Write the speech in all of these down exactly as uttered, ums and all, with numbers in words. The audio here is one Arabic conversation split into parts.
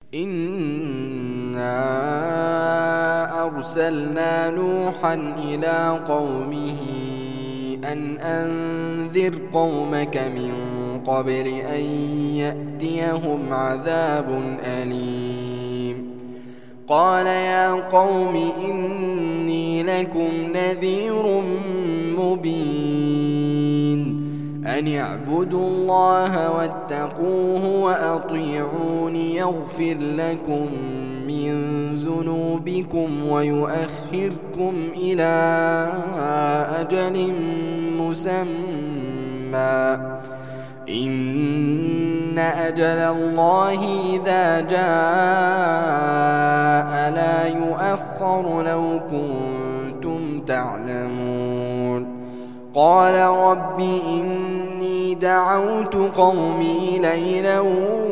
إنا أرسلنا نوحا إلى قومه أن أنذر قومك من قبل أن يأتيهم عذاب أليم. قال يا قوم إني لكم نذير مبين أن اعبدوا الله واتقوه وأطيعون يغفر لكم من ذنوبكم ويؤخركم إلى أجل مسمى إن أجل الله إذا جاء لا يؤخر لو كنتم تعلمون. قال رب إني دعوت قومي ليلا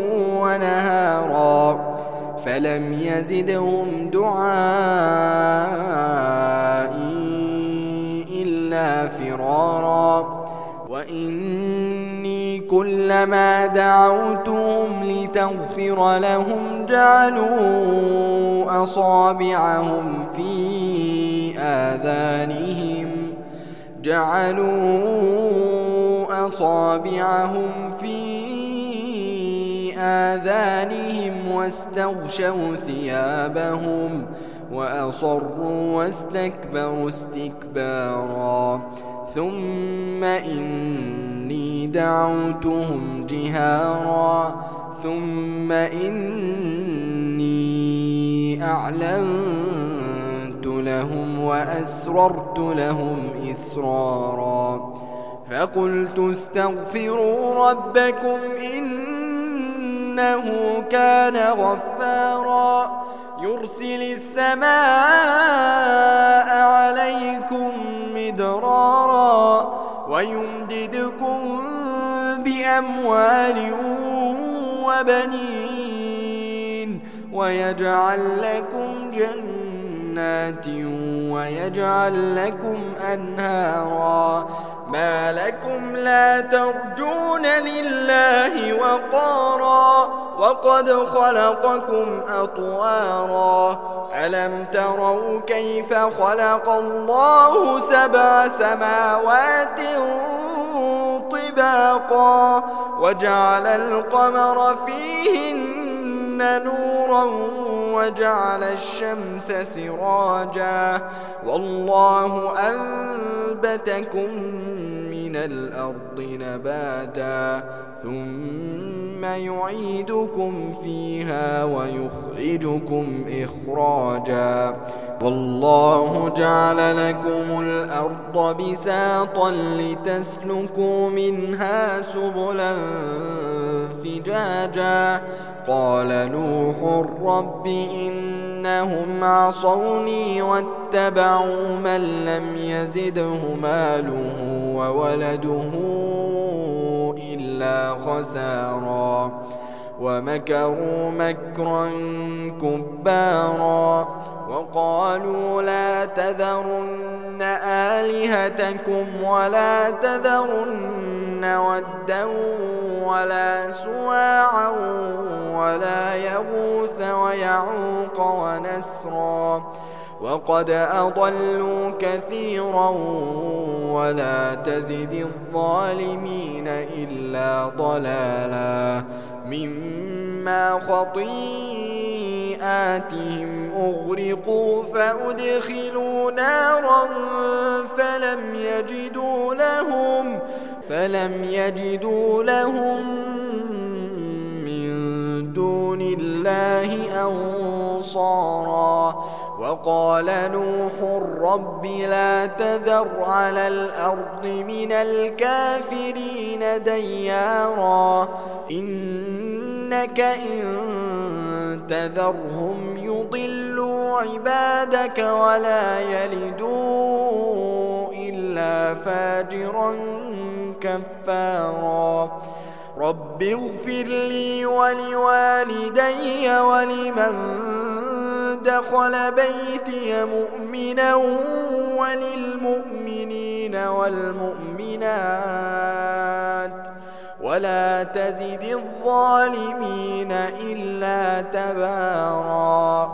ونهارا فلم يزدهم دعائي إلا فرارا وإني كلما دعوتهم لتغفر لهم جعلوا أصابعهم في آذانهم جعلوا أصابعهم في آذانهم واستغشوا ثيابهم وأصروا واستكبروا استكبارا ثم إني دعوتهم جهارا ثم إني أعلنت لهم وأسررت لهم إسرارا فقلت استغفروا ربكم إنه كان غفارا يرسل السماء عليكم مدرارا ويمددكم بأموال وبنين ويجعل لكم جنات ويجعل لكم أنهارا ما لكم لا ترجون لله وقارا وقد خلقكم أطوارا ألم تروا كيف خلق الله سبع سماوات طباقا وجعل القمر فيهن نورا وجعل الشمس سراجا والله أنبتكم من الأرض نباتا ثم يعيدكم فيها ويخرجكم إخراجا والله جعل لكم الأرض بساطا لتسلكوا منها سبلا فجاجا قال نوح رب إنهم عصوني واتبعوا من لم يزده ماله وولده إلا خسارا ومكروا مكرا كبارا وقالوا لا تذرن آلهتكم ولا تذرن ودا ولا سواعا ولا يغوث ويعوق ونسرا وقد أضلوا كثيرا ولا تزد الظالمين إلا ضلالا مما خطيئاتهم أغرقوا فأدخلوا نارا فلم يجدوا لهم فلم يجدوا لهم من دون الله أنصارا وقال نوح رب لا تذر على الأرض من الكافرين ديارا إنك إن تذرهم يضلوا عبادك ولا يلدوا إلا فاجرا كفارا رب اغفر لي ولوالدي ولمن دخل بيتي مؤمنا وللمؤمنين والمؤمنات ولا تزد الظالمين إلا تباراً.